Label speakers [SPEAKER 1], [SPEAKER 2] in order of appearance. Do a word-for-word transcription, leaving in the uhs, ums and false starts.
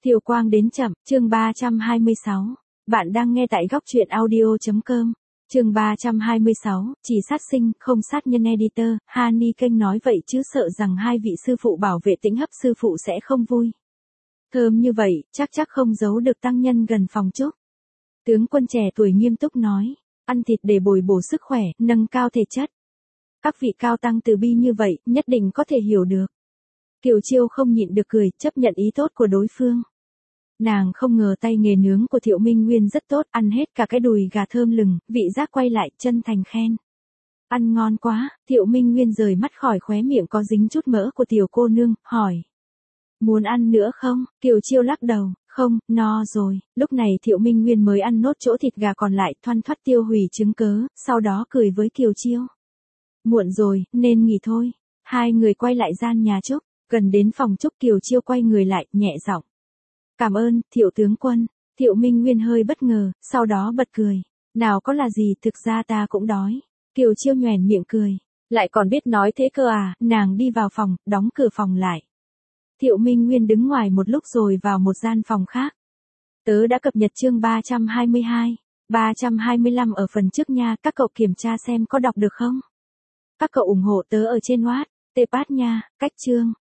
[SPEAKER 1] Thiều Quang đến chậm, chương ba trăm hai mươi sáu. Bạn đang nghe tại góc truyện audio.com. Chương ba trăm hai mươi sáu, chỉ sát sinh, không sát nhân editor. Hani kênh nói vậy chứ sợ rằng hai vị sư phụ bảo vệ Tĩnh Hấp sư phụ sẽ không vui. Thơm như vậy, chắc chắc không giấu được tăng nhân gần phòng chúc. Tướng quân trẻ tuổi nghiêm túc nói, ăn thịt để bồi bổ sức khỏe, nâng cao thể chất. Các vị cao tăng từ bi như vậy, nhất định có thể hiểu được. Kiều Chiêu không nhịn được cười, chấp nhận ý tốt của đối phương. Nàng không ngờ tay nghề nướng của Thiệu Minh Nguyên rất tốt, ăn hết cả cái đùi gà thơm lừng, vị giác quay lại, chân thành khen. Ăn ngon quá, Thiệu Minh Nguyên rời mắt khỏi khóe miệng có dính chút mỡ của tiểu cô nương, hỏi. Muốn ăn nữa không? Kiều Chiêu lắc đầu, không, no rồi. Lúc này Thiệu Minh Nguyên mới ăn nốt chỗ thịt gà còn lại, thoăn thoắt tiêu hủy chứng cớ, sau đó cười với Kiều Chiêu. Muộn rồi, nên nghỉ thôi. Hai người quay lại gian nhà Trúc, gần đến phòng Trúc Kiều Chiêu quay người lại, nhẹ giọng. Cảm ơn, Thiệu tướng quân. Thiệu Minh Nguyên hơi bất ngờ, sau đó bật cười. Nào có là gì, thực ra ta cũng đói. Kiều Chiêu nhoẻn miệng cười. Lại còn biết nói thế cơ à, nàng đi vào phòng, đóng cửa phòng lại. Thiệu Minh Nguyên đứng ngoài một lúc rồi vào một gian phòng khác. Tớ đã cập nhật chương ba trăm hai mươi hai, ba trăm hai mươi lăm ở phần trước nha, các cậu kiểm tra xem có đọc được không? Các cậu ủng hộ tớ ở trên Wattpad nha, cách chương.